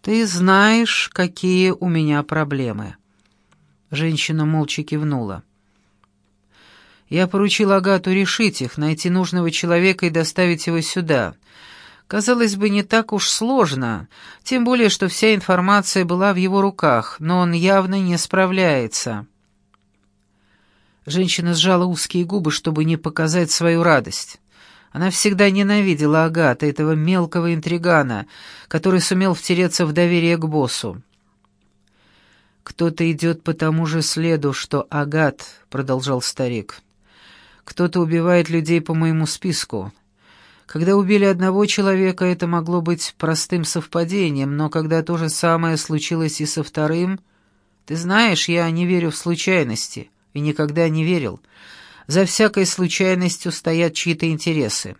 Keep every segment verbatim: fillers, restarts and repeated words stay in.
«Ты знаешь, какие у меня проблемы». Женщина молча кивнула. «Я поручил Агату решить их, найти нужного человека и доставить его сюда. Казалось бы, не так уж сложно, тем более, что вся информация была в его руках, но он явно не справляется». Женщина сжала узкие губы, чтобы не показать свою радость. Она всегда ненавидела Агата, этого мелкого интригана, который сумел втереться в доверие к боссу. «Кто-то идет по тому же следу, что Агат», — продолжал старик. «Кто-то убивает людей по моему списку. Когда убили одного человека, это могло быть простым совпадением, но когда то же самое случилось и со вторым... Ты знаешь, я не верю в случайности и никогда не верил. За всякой случайностью стоят чьи-то интересы».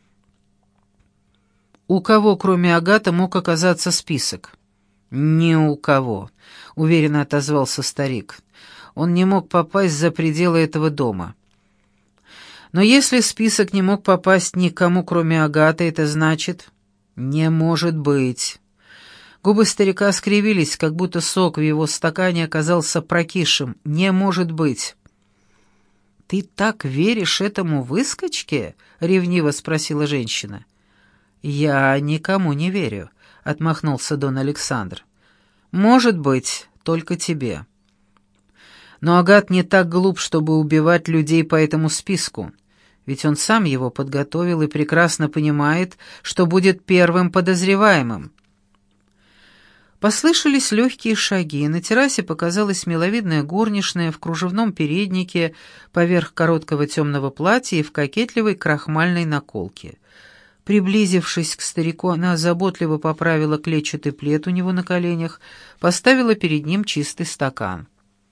«У кого, кроме Агата, мог оказаться список?» «Ни у кого», — уверенно отозвался старик. «Он не мог попасть за пределы этого дома». «Но если список не мог попасть никому, кроме Агаты, это значит...» «Не может быть». Губы старика скривились, как будто сок в его стакане оказался прокисшим. «Не может быть». «Ты так веришь этому выскочке?» — ревниво спросила женщина. «Я никому не верю», — отмахнулся Дон Александр. «Может быть, только тебе. Но Агат не так глуп, чтобы убивать людей по этому списку, ведь он сам его подготовил и прекрасно понимает, что будет первым подозреваемым». Послышались легкие шаги, на террасе показалась миловидная горничная в кружевном переднике поверх короткого темного платья и в кокетливой крахмальной наколке. Приблизившись к старику, она заботливо поправила клетчатый плед у него на коленях, поставила перед ним чистый стакан.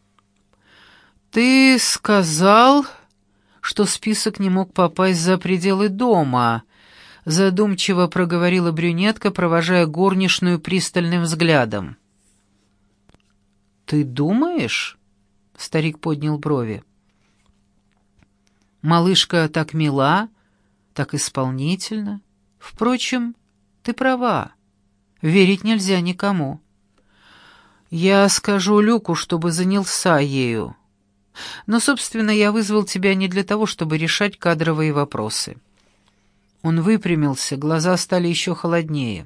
«Ты сказал, что список не мог попасть за пределы дома», — задумчиво проговорила брюнетка, провожая горничную пристальным взглядом. «Ты думаешь?» — старик поднял брови. «Малышка так мила, так исполнительна. Впрочем, ты права. Верить нельзя никому. Я скажу Люку, чтобы занялся ею. Но, собственно, я вызвал тебя не для того, чтобы решать кадровые вопросы». Он выпрямился, глаза стали еще холоднее.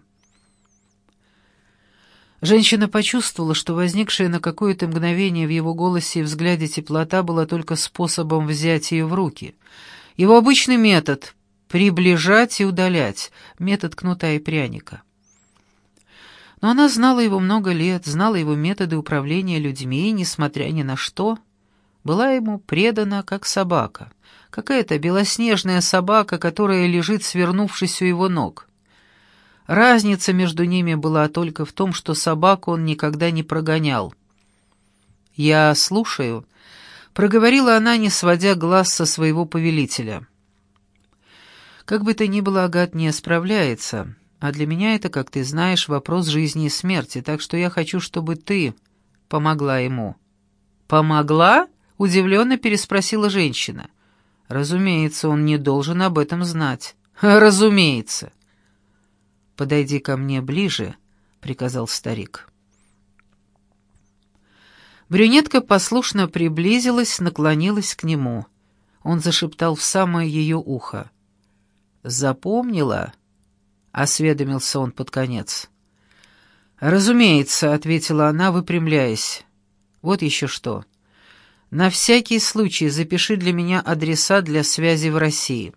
Женщина почувствовала, что возникшая на какое-то мгновение в его голосе и взгляде теплота была только способом взять ее в руки. Его обычный метод — приближать и удалять, метод кнута и пряника. Но она знала его много лет, знала его методы управления людьми и, несмотря ни на что, была ему предана, как собака. Какая-то белоснежная собака, которая лежит, свернувшись у его ног. Разница между ними была только в том, что собаку он никогда не прогонял. «Я слушаю», — проговорила она, не сводя глаз со своего повелителя. «Как бы то ни было, Агат не справляется, а для меня это, как ты знаешь, вопрос жизни и смерти, так что я хочу, чтобы ты помогла ему». «Помогла?» — удивленно переспросила женщина. «Разумеется, он не должен об этом знать». «Разумеется». «Подойди ко мне ближе», — приказал старик. Брюнетка послушно приблизилась, наклонилась к нему. Он зашептал в самое ее ухо. «Запомнила?» — осведомился он под конец. «Разумеется», — ответила она, выпрямляясь. «Вот еще что. На всякий случай запиши для меня адреса для связи в России».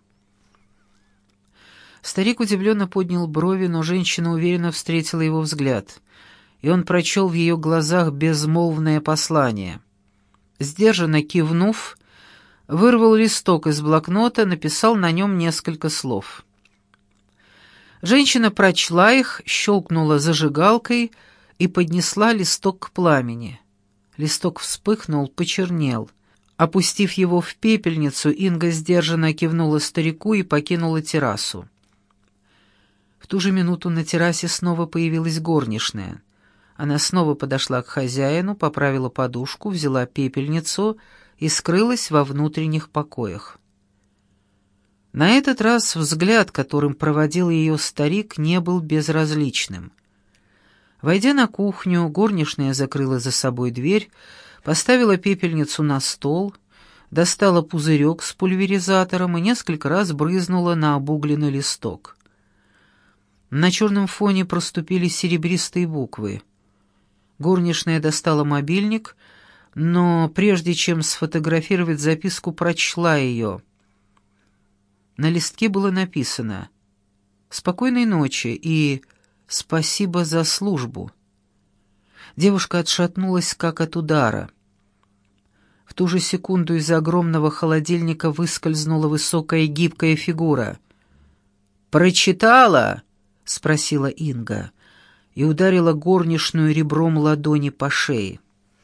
Старик удивленно поднял брови, но женщина уверенно встретила его взгляд, и он прочел в ее глазах безмолвное послание. Сдержанно кивнув, вырвал листок из блокнота, написал на нем несколько слов. Женщина прочла их, щелкнула зажигалкой и поднесла листок к пламени. Листок вспыхнул, почернел. Опустив его в пепельницу, Инга сдержанно кивнула старику и покинула террасу. В ту же минуту на террасе снова появилась горничная. Она снова подошла к хозяину, поправила подушку, взяла пепельницу и скрылась во внутренних покоях. На этот раз взгляд, которым проводил ее старик, не был безразличным. Войдя на кухню, горничная закрыла за собой дверь, поставила пепельницу на стол, достала пузырек с пульверизатором и несколько раз брызнула на обугленный листок. На черном фоне проступили серебристые буквы. Горничная достала мобильник, но прежде чем сфотографировать записку, прочла ее. На листке было написано «Спокойной ночи» и «Спасибо за службу». Девушка отшатнулась, как от удара. В ту же секунду из огромного холодильника выскользнула высокая гибкая фигура. «Прочитала?» — спросила Инга и ударила горничную ребром ладони по шее.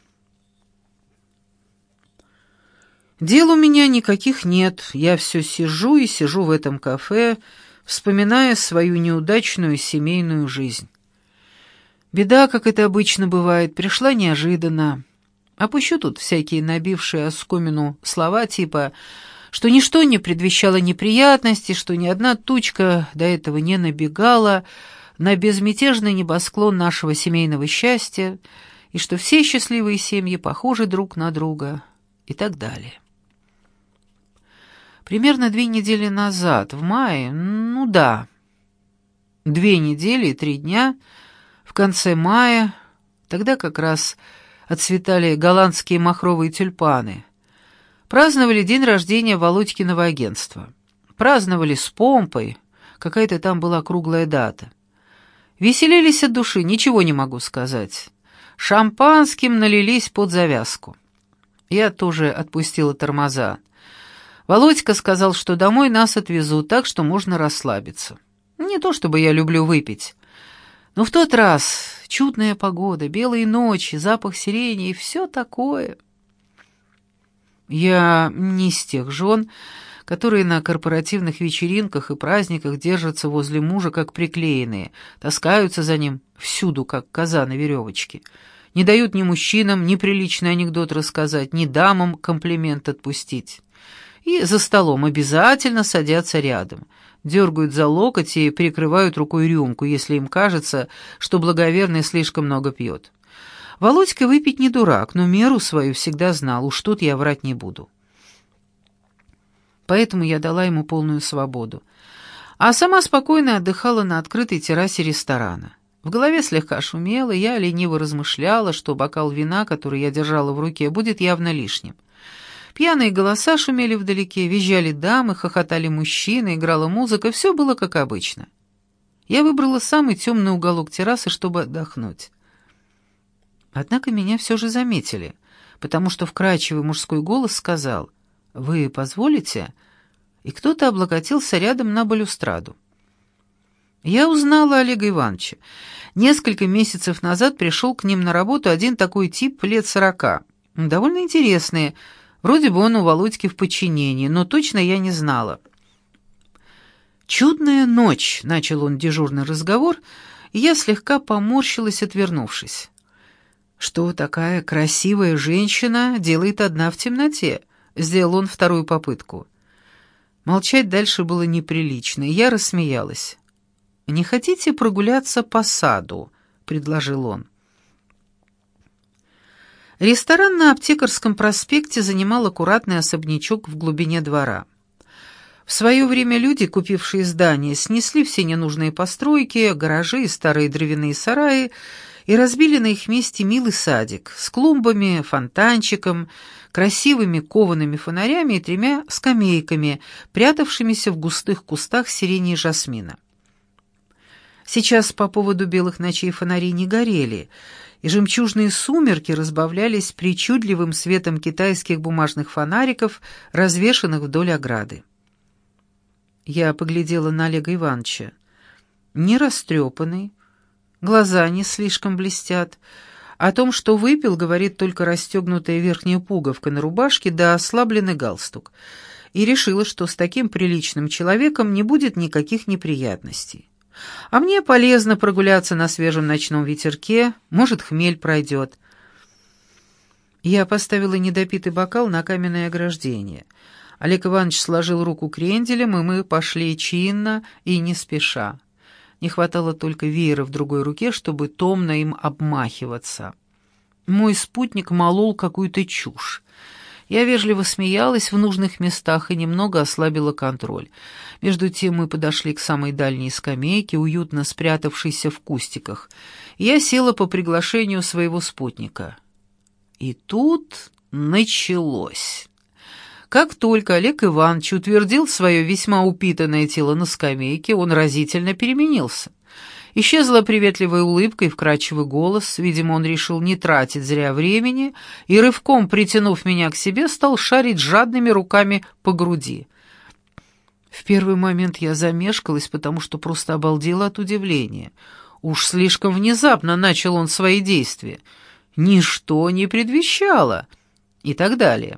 «Дел у меня никаких нет. Я все сижу и сижу в этом кафе, вспоминая свою неудачную семейную жизнь. Беда, как это обычно бывает, пришла неожиданно. Опущу тут всякие набившие оскомину слова типа, что ничто не предвещало неприятности, что ни одна тучка до этого не набегала на безмятежный небосклон нашего семейного счастья, и что все счастливые семьи похожи друг на друга, и так далее. Примерно две недели назад, в мае, ну да, две недели и три дня, в конце мая, тогда как раз отцветали голландские махровые тюльпаны, праздновали день рождения Володькиного агентства. Праздновали с помпой, какая-то там была круглая дата. Веселились от души, ничего не могу сказать. Шампанским налились под завязку. Я тоже отпустила тормоза. Володька сказал, что домой нас отвезут, так что можно расслабиться. Не то чтобы я люблю выпить, но в тот раз чудная погода, белые ночи, запах сирени и все такое. Я не из тех жен, которые на корпоративных вечеринках и праздниках держатся возле мужа как приклеенные, таскаются за ним всюду, как коза на веревочке, не дают ни мужчинам ни приличный анекдот рассказать, ни дамам комплимент отпустить. И за столом обязательно садятся рядом, дергают за локоть и прикрывают рукой рюмку, если им кажется, что благоверный слишком много пьет. Володька выпить не дурак, но меру свою всегда знал, уж тут я врать не буду. Поэтому я дала ему полную свободу, а сама спокойно отдыхала на открытой террасе ресторана. В голове слегка шумело, я лениво размышляла, что бокал вина, который я держала в руке, будет явно лишним. Пьяные голоса шумели вдалеке, визжали дамы, хохотали мужчины, играла музыка, все было как обычно. Я выбрала самый темный уголок террасы, чтобы отдохнуть. Однако меня все же заметили, потому что вкрадчивый мужской голос сказал: «Вы позволите?» И кто-то облокотился рядом на балюстраду. Я узнала Олега Ивановича. Несколько месяцев назад пришел к ним на работу один такой тип лет сорока. Довольно интересный. Вроде бы он у Володьки в подчинении, но точно я не знала. «Чудная ночь», — начал он дежурный разговор, и я слегка поморщилась, отвернувшись. «Что такая красивая женщина делает одна в темноте?» — сделал он вторую попытку. Молчать дальше было неприлично, и я рассмеялась. «Не хотите прогуляться по саду?» — предложил он. Ресторан на Аптекарском проспекте занимал аккуратный особнячок в глубине двора. В свое время люди, купившие здание, снесли все ненужные постройки, гаражи и старые дровяные сараи и разбили на их месте милый садик с клумбами, фонтанчиком, красивыми коваными фонарями и тремя скамейками, прятавшимися в густых кустах сирени и жасмина. Сейчас по поводу белых ночей фонари не горели, и жемчужные сумерки разбавлялись причудливым светом китайских бумажных фонариков, развешанных вдоль ограды. Я поглядела на Олега Ивановича. Не растрепанный, глаза не слишком блестят. О том, что выпил, говорит только расстегнутая верхняя пуговка на рубашке да ослабленный галстук. И решила, что с таким приличным человеком не будет никаких неприятностей. А мне полезно прогуляться на свежем ночном ветерке, может, хмель пройдет. Я поставила недопитый бокал на каменное ограждение. Олег Иванович сложил руку кренделем, и мы пошли чинно и не спеша. Не хватало только веера в другой руке, чтобы томно им обмахиваться. Мой спутник молол какую-то чушь. Я вежливо смеялась в нужных местах и немного ослабила контроль. Между тем мы подошли к самой дальней скамейке, уютно спрятавшейся в кустиках. Я села по приглашению своего спутника. И тут началось. Как только Олег Иванович утвердил свое весьма упитанное тело на скамейке, он разительно переменился. Исчезла приветливая улыбка и вкрадчивый голос. Видимо, он решил не тратить зря времени и, рывком притянув меня к себе, стал шарить жадными руками по груди. В первый момент я замешкалась, потому что просто обалдела от удивления. Уж слишком внезапно начал он свои действия. Ничто не предвещало. И так далее.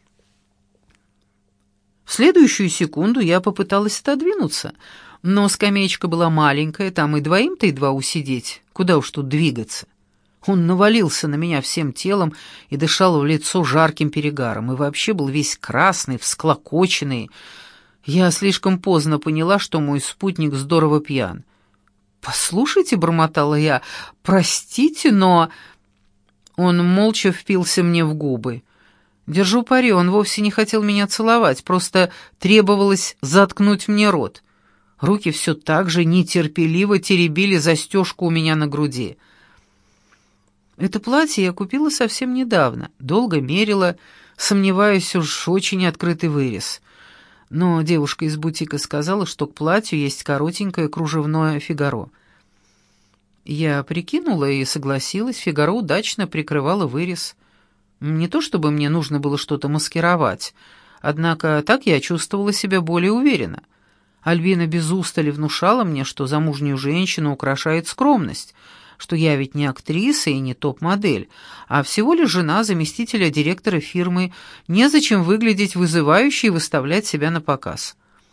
В следующую секунду я попыталась отодвинуться, но скамеечка была маленькая, там и двоим-то едва усидеть, куда уж тут двигаться. Он навалился на меня всем телом и дышал в лицо жарким перегаром, и вообще был весь красный, всклокоченный. Я слишком поздно поняла, что мой спутник здорово пьян. «Послушайте», — бормотала я, — «простите, но...» Он молча впился мне в губы. Держу пари, он вовсе не хотел меня целовать, просто требовалось заткнуть мне рот. Руки все так же нетерпеливо теребили застежку у меня на груди. Это платье я купила совсем недавно, долго мерила, сомневаюсь, уж очень открытый вырез. Но девушка из бутика сказала, что к платью есть коротенькое кружевное фигаро. Я прикинула и согласилась, фигаро удачно прикрывало вырез. Не то чтобы мне нужно было что-то маскировать, однако так я чувствовала себя более уверенно. Альбина без устали внушала мне, что замужнюю женщину украшает скромность, что я ведь не актриса и не топ-модель, а всего лишь жена заместителя директора фирмы, незачем выглядеть вызывающе и выставлять себя на показ.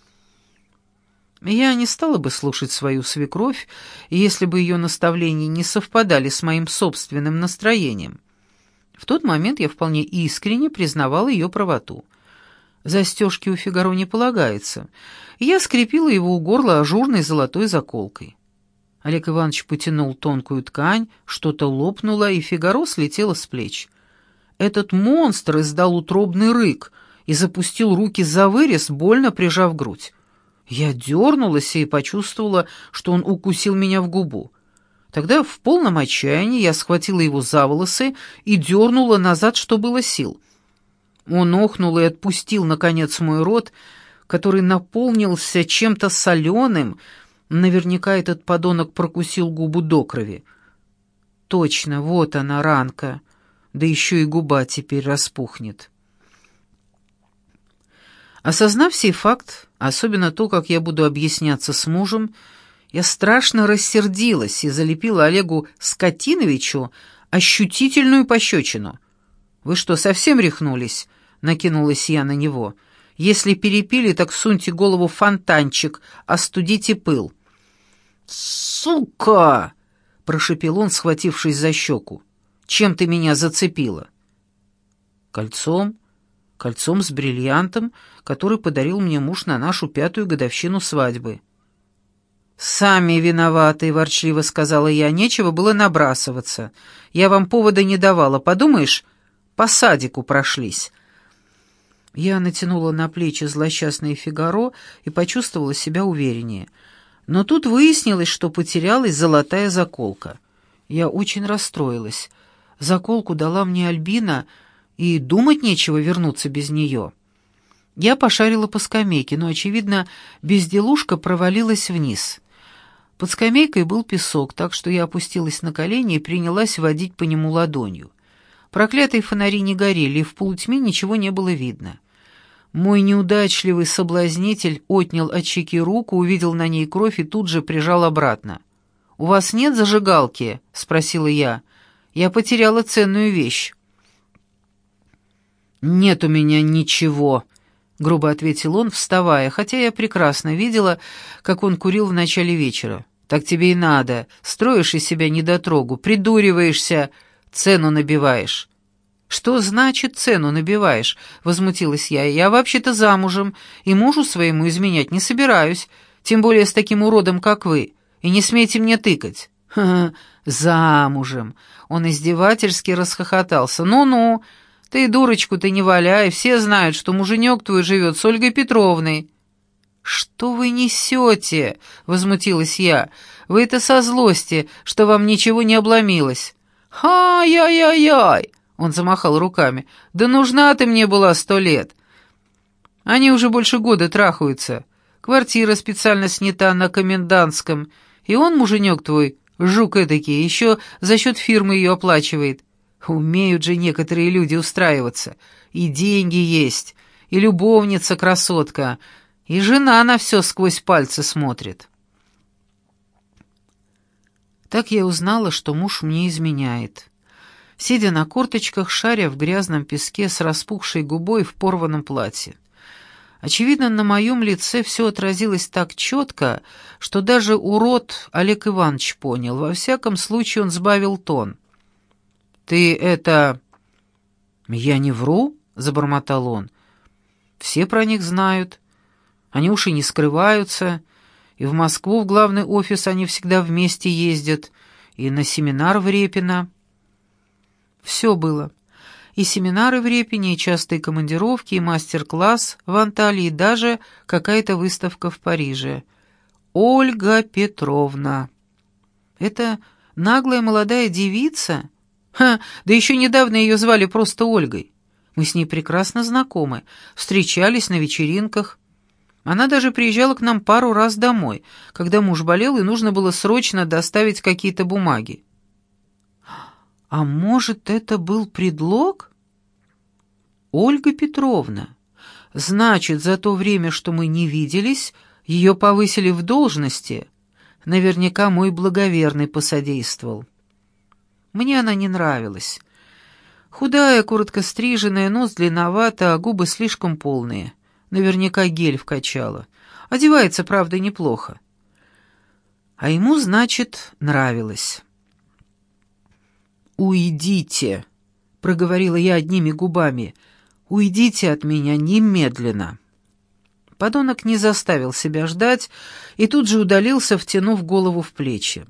Я не стала бы слушать свою свекровь, если бы ее наставления не совпадали с моим собственным настроением. В тот момент я вполне искренне признавала ее правоту. Застежки у фигаро не полагается, и я скрепила его у горла ажурной золотой заколкой. Олег Иванович потянул тонкую ткань, что-то лопнуло, и фигаро слетело с плеч. Этот монстр издал утробный рык и запустил руки за вырез, больно прижав грудь. Я дернулась и почувствовала, что он укусил меня в губу. Тогда в полном отчаянии я схватила его за волосы и дернула назад, что было сил. Он охнул и отпустил, наконец, мой рот, который наполнился чем-то соленым. Наверняка этот подонок прокусил губу до крови. Точно, вот она, ранка. Да еще и губа теперь распухнет. Осознав сей факт, особенно то, как я буду объясняться с мужем, я страшно рассердилась и залепила Олегу Скотиновичу ощутительную пощечину. «Вы что, совсем рехнулись?» — накинулась я на него. «Если перепили, так суньте голову в фонтанчик, остудите пыл». «Сука!» — прошепел он, схватившись за щеку. «Чем ты меня зацепила?» «Кольцом. Кольцом с бриллиантом, который подарил мне муж на нашу пятую годовщину свадьбы». «Сами виноваты», — ворчливо сказала я, — «нечего было набрасываться. Я вам повода не давала, подумаешь, по садику прошлись». Я натянула на плечи злосчастное фигаро и почувствовала себя увереннее. Но тут выяснилось, что потерялась золотая заколка. Я очень расстроилась. Заколку дала мне Альбина, и думать нечего вернуться без нее. Я пошарила по скамейке, но, очевидно, безделушка провалилась вниз. Под скамейкой был песок, так что я опустилась на колени и принялась водить по нему ладонью. Проклятые фонари не горели, и в полутьме ничего не было видно. Мой неудачливый соблазнитель отнял от щеки руку, увидел на ней кровь и тут же прижал обратно. «У вас нет зажигалки?» — спросила я. «Я потеряла ценную вещь». «Нет у меня ничего», — грубо ответил он, вставая, хотя я прекрасно видела, как он курил в начале вечера. «Так тебе и надо. Строишь из себя недотрогу, придуриваешься, цену набиваешь». «Что значит цену набиваешь?» — возмутилась я. «Я вообще-то замужем, и мужу своему изменять не собираюсь, тем более с таким уродом, как вы. и не смейте мне тыкать». «Ха-ха, замужем!» Он издевательски расхохотался. «Ну-ну, ты дурочку-то не валяй, все знают, что муженек твой живет с Ольгой Петровной». «Что вы несете?» — возмутилась я. «Вы это со злости, что вам ничего не обломилось». «Ай-яй-яй-яй!» — он замахал руками. «Да нужна ты мне была сто лет. Они уже больше года трахаются. Квартира специально снята на Комендантском, и он, муженек твой, жук эдакий, еще за счет фирмы ее оплачивает. Умеют же некоторые люди устраиваться. И деньги есть, и любовница красотка, и жена на все сквозь пальцы смотрит». Так я узнала, что муж мне изменяет. Сидя на корточках, шаря в грязном песке с распухшей губой в порванном платье. Очевидно, на моем лице все отразилось так четко, что даже урод Олег Иванович понял. Во всяком случае, он сбавил тон. «Ты это...» «Я не вру», — забормотал он. «Все про них знают. Они уж и не скрываются. И в Москву, в главный офис, они всегда вместе ездят. И на семинар в Репино». Все было. И семинары в Репине, и частые командировки, и мастер-класс в Анталии, и даже какая-то выставка в Париже. Ольга Петровна. Это наглая молодая девица? Ха, да еще недавно ее звали просто Ольгой. Мы с ней прекрасно знакомы, встречались на вечеринках. Она даже приезжала к нам пару раз домой, когда муж болел и нужно было срочно доставить какие-то бумаги. А может, это был предлог? Ольга Петровна. Значит, за то время, что мы не виделись, ее повысили в должности. Наверняка мой благоверный посодействовал. Мне она не нравилась. Худая, коротко стриженная, нос длинновата, а губы слишком полные. Наверняка гель вкачала. Одевается, правда, неплохо. А ему, значит, нравилось. «Уйдите», — проговорила я одними губами. «Уйдите от меня немедленно». Подонок не заставил себя ждать и тут же удалился, втянув голову в плечи.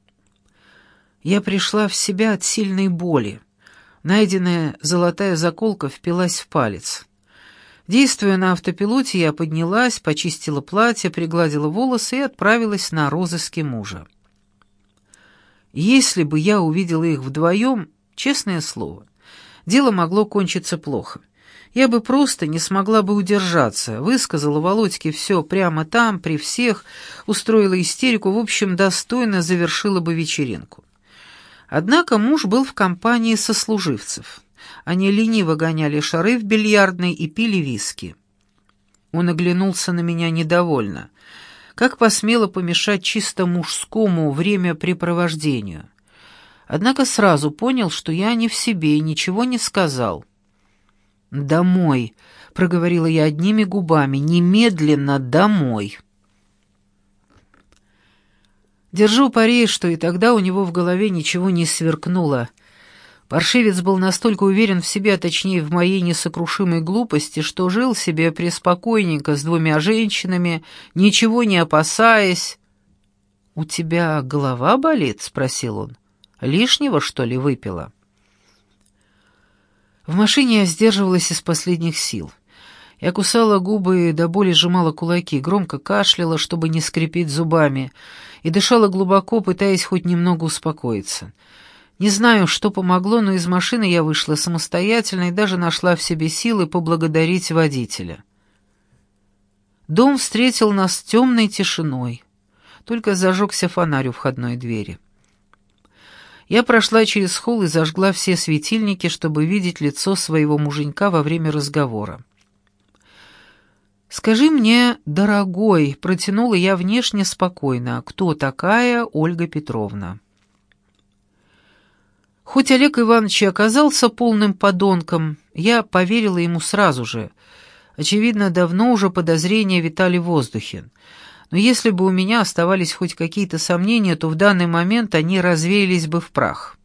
Я пришла в себя от сильной боли. Найденная золотая заколка впилась в палец. Действуя на автопилоте, я поднялась, почистила платье, пригладила волосы и отправилась на розыски мужа. Если бы я увидела их вдвоем, честное слово, дело могло кончиться плохо. Я бы просто не смогла бы удержаться, высказала Володьке все прямо там, при всех, устроила истерику, в общем, достойно завершила бы вечеринку. Однако муж был в компании сослуживцев. Они лениво гоняли шары в бильярдной и пили виски. Он оглянулся на меня недовольно. Как посмело помешать чисто мужскому времяпрепровождению. Однако сразу понял, что я не в себе и ничего не сказал. «Домой», — проговорила я одними губами, — «немедленно домой». Держу пари, что и тогда у него в голове ничего не сверкнуло. Паршивец был настолько уверен в себе, а точнее в моей несокрушимой глупости, что жил себе преспокойненько с двумя женщинами, ничего не опасаясь. «У тебя голова болит?» — спросил он. «Лишнего, что ли, выпила?» В машине я сдерживалась из последних сил. Я кусала губы и до боли сжимала кулаки, громко кашляла, чтобы не скрипеть зубами, и дышала глубоко, пытаясь хоть немного успокоиться. Не знаю, что помогло, но из машины я вышла самостоятельно и даже нашла в себе силы поблагодарить водителя. Дом встретил нас темной тишиной. Только зажегся фонарь у входной двери. Я прошла через холл и зажгла все светильники, чтобы видеть лицо своего муженька во время разговора. «Скажи мне, дорогой», — протянула я внешне спокойно, — «кто такая Ольга Петровна?» Хоть Олег Иванович и оказался полным подонком, я поверила ему сразу же. Очевидно, давно уже подозрения витали в воздухе. Но если бы у меня оставались хоть какие-то сомнения, то в данный момент они развеялись бы в прах.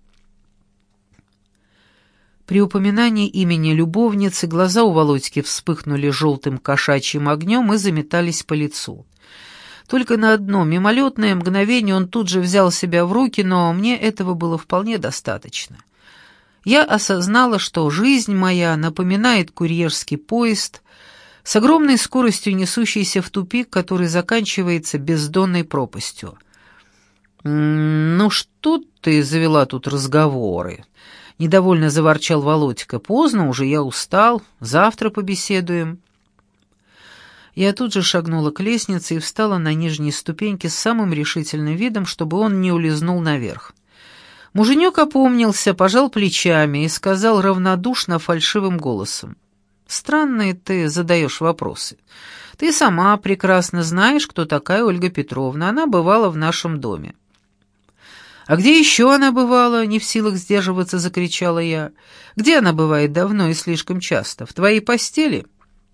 При упоминании имени любовницы глаза у Володьки вспыхнули желтым кошачьим огнем и заметались по лицу. Только на одно мимолетное мгновение он тут же взял себя в руки, но мне этого было вполне достаточно. Я осознала, что жизнь моя напоминает курьерский поезд, с огромной скоростью несущийся в тупик, который заканчивается бездонной пропастью. «Ну что ты завела тут разговоры?» — недовольно заворчал Володька. «Поздно уже, я устал, завтра побеседуем». Я тут же шагнула к лестнице и встала на нижней ступеньке с самым решительным видом, чтобы он не улизнул наверх. Муженек опомнился, пожал плечами и сказал равнодушно фальшивым голосом: «Странные ты задаешь вопросы. Ты сама прекрасно знаешь, кто такая Ольга Петровна. Она бывала в нашем доме». «А где еще она бывала?» — не в силах сдерживаться, закричала я. «Где она бывает давно и слишком часто? В твоей постели?»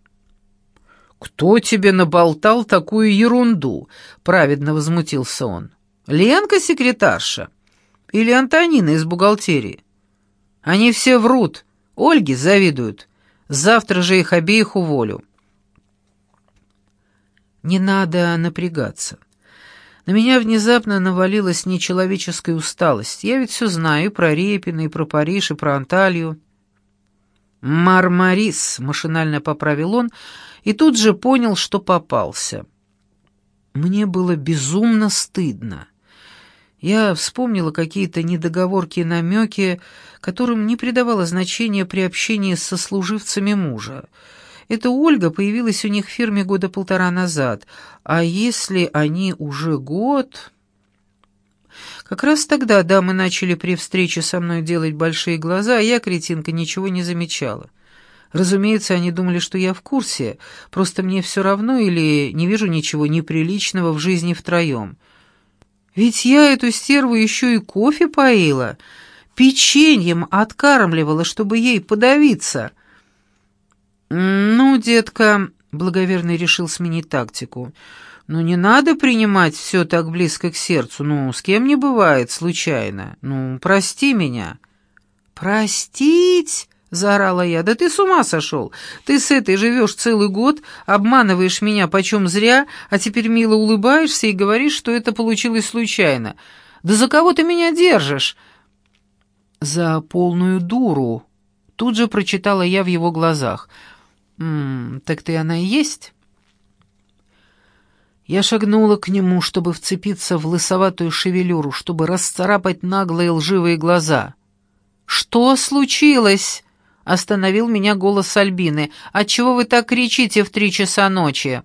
«Кто тебе наболтал такую ерунду?» — праведно возмутился он. «Ленка, секретарша? Или Антонина из бухгалтерии? Они все врут, Ольге завидуют. Завтра же их обеих уволю». Не надо напрягаться. На меня внезапно навалилась нечеловеческая усталость. Я ведь все знаю и про Репина, и про Париж, и про Анталью. «Мармарис», — машинально поправил он, и тут же понял, что попался. Мне было безумно стыдно. Я вспомнила какие-то недоговорки и намеки, которым не придавала значения при общении со служивцами мужа. Эта Ольга появилась у них в фирме года полтора назад, а если они уже год... Как раз тогда дамы начали при встрече со мной делать большие глаза, а я, кретинка, ничего не замечала. Разумеется, они думали, что я в курсе, просто мне все равно или не вижу ничего неприличного в жизни втроем. Ведь я эту стерву еще и кофе поила, печеньем откармливала, чтобы ей подавиться. «Ну, детка», — благоверный решил сменить тактику, — «ну не надо принимать все так близко к сердцу, ну, с кем не бывает, случайно. Ну, прости меня». «Простить?» — заорала я. «Да ты с ума сошел! Ты с этой живешь целый год, обманываешь меня почем зря, а теперь мило улыбаешься и говоришь, что это получилось случайно. Да за кого ты меня держишь?» «За полную дуру», — тут же прочитала я в его глазах. «М-м, так ты она и есть?» Я шагнула к нему, чтобы вцепиться в лысоватую шевелюру, чтобы расцарапать наглые лживые глаза. «Что случилось?» — остановил меня голос Альбины. «Отчего вы так кричите в три часа ночи?»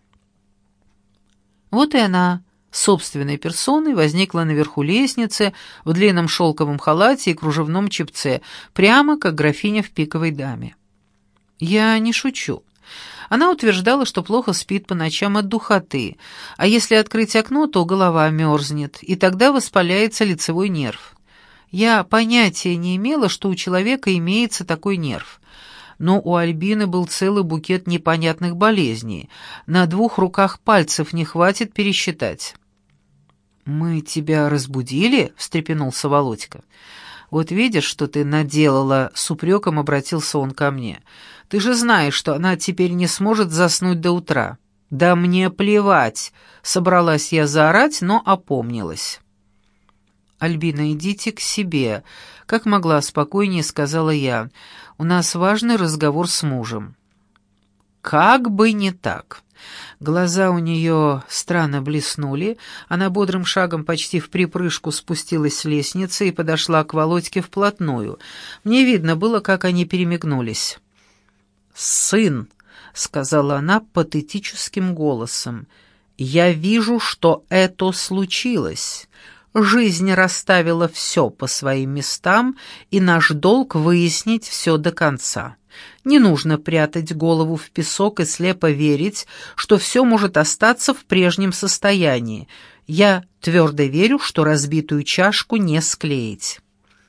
Вот и она, собственной персоной, возникла наверху лестницы в длинном шелковом халате и кружевном чепце, прямо как графиня в пиковой даме. Я не шучу. Она утверждала, что плохо спит по ночам от духоты, а если открыть окно, то голова мерзнет, и тогда воспаляется лицевой нерв. Я понятия не имела, что у человека имеется такой нерв. Но у Альбины был целый букет непонятных болезней. На двух руках пальцев не хватит пересчитать. «Мы тебя разбудили?» — встрепенулся Володька. «Вот видишь, что ты наделала?» — с упреком обратился он ко мне. «Ты же знаешь, что она теперь не сможет заснуть до утра». «Да мне плевать!» — собралась я заорать, но опомнилась. «Альбина, идите к себе», — как могла спокойнее сказала я. «У нас важный разговор с мужем». Как бы не так. Глаза у нее странно блеснули, она бодрым шагом почти в припрыжку спустилась с лестницы и подошла к Володьке вплотную. Мне видно было, как они перемигнулись. «Сын», — сказала она патетическим голосом, — «я вижу, что это случилось. Жизнь расставила все по своим местам, и наш долг выяснить все до конца. Не нужно прятать голову в песок и слепо верить, что все может остаться в прежнем состоянии. Я твердо верю, что разбитую чашку не склеить».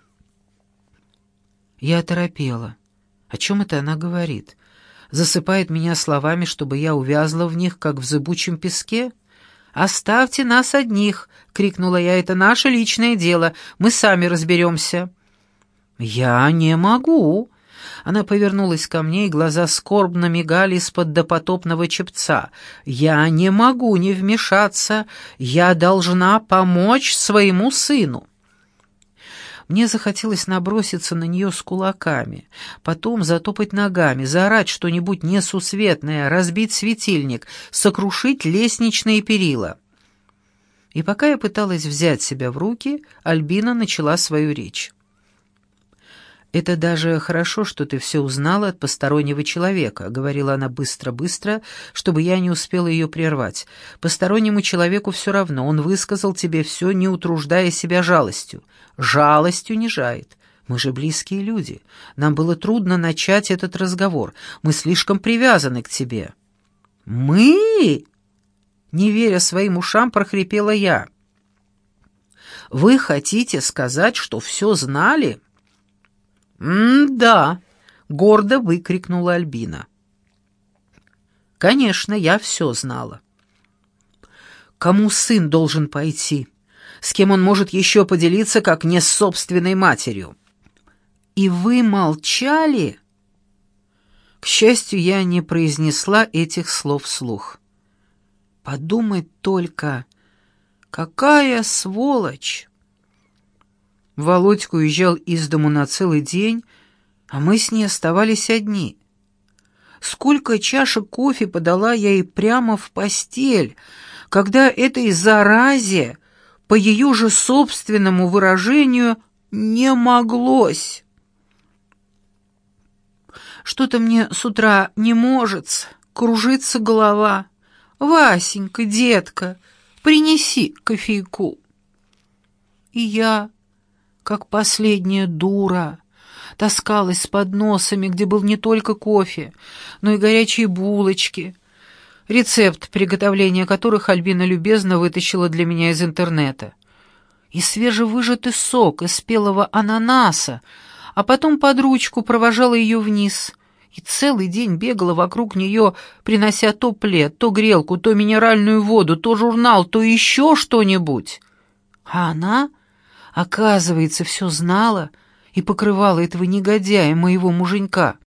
Я оторопела. О чем это она говорит? Засыпает меня словами, чтобы я увязла в них, как в зыбучем песке? «Оставьте нас одних!» — крикнула я. «Это наше личное дело, мы сами разберемся». «Я не могу!» Она повернулась ко мне, и глаза скорбно мигали из-под допотопного чепца. «Я не могу не вмешаться. Я должна помочь своему сыну». Мне захотелось наброситься на нее с кулаками, потом затопать ногами, заорать что-нибудь несусветное, разбить светильник, сокрушить лестничные перила. И пока я пыталась взять себя в руки, Альбина начала свою речь. «Это даже хорошо, что ты все узнала от постороннего человека», — говорила она быстро-быстро, чтобы я не успела ее прервать. «Постороннему человеку все равно, он высказал тебе все, не утруждая себя жалостью. Жалость унижает. Мы же близкие люди. Нам было трудно начать этот разговор. Мы слишком привязаны к тебе». «Мы?» — не веря своим ушам, прохрипела я. «Вы хотите сказать, что все знали?» «М-да», — гордо выкрикнула Альбина. «Конечно, я все знала. Кому сын должен пойти? С кем он может еще поделиться, как не с собственной матерью? И вы молчали?» К счастью, я не произнесла этих слов вслух. «Подумать только, какая сволочь!» Володька уезжал из дому на целый день, а мы с ней оставались одни. Сколько чашек кофе подала я ей прямо в постель, когда этой заразе, по ее же собственному выражению, не моглось. Что-то мне с утра не может, кружится голова. «Васенька, детка, принеси кофейку». И я, как последняя дура, таскалась с подносами, где был не только кофе, но и горячие булочки, рецепт приготовления которых Альбина любезно вытащила для меня из интернета, и свежевыжатый сок из спелого ананаса, а потом под ручку провожала ее вниз и целый день бегала вокруг нее, принося то плед, то грелку, то минеральную воду, то журнал, то еще что-нибудь. А она, оказывается, все знала и покрывала этого негодяя, моего муженька.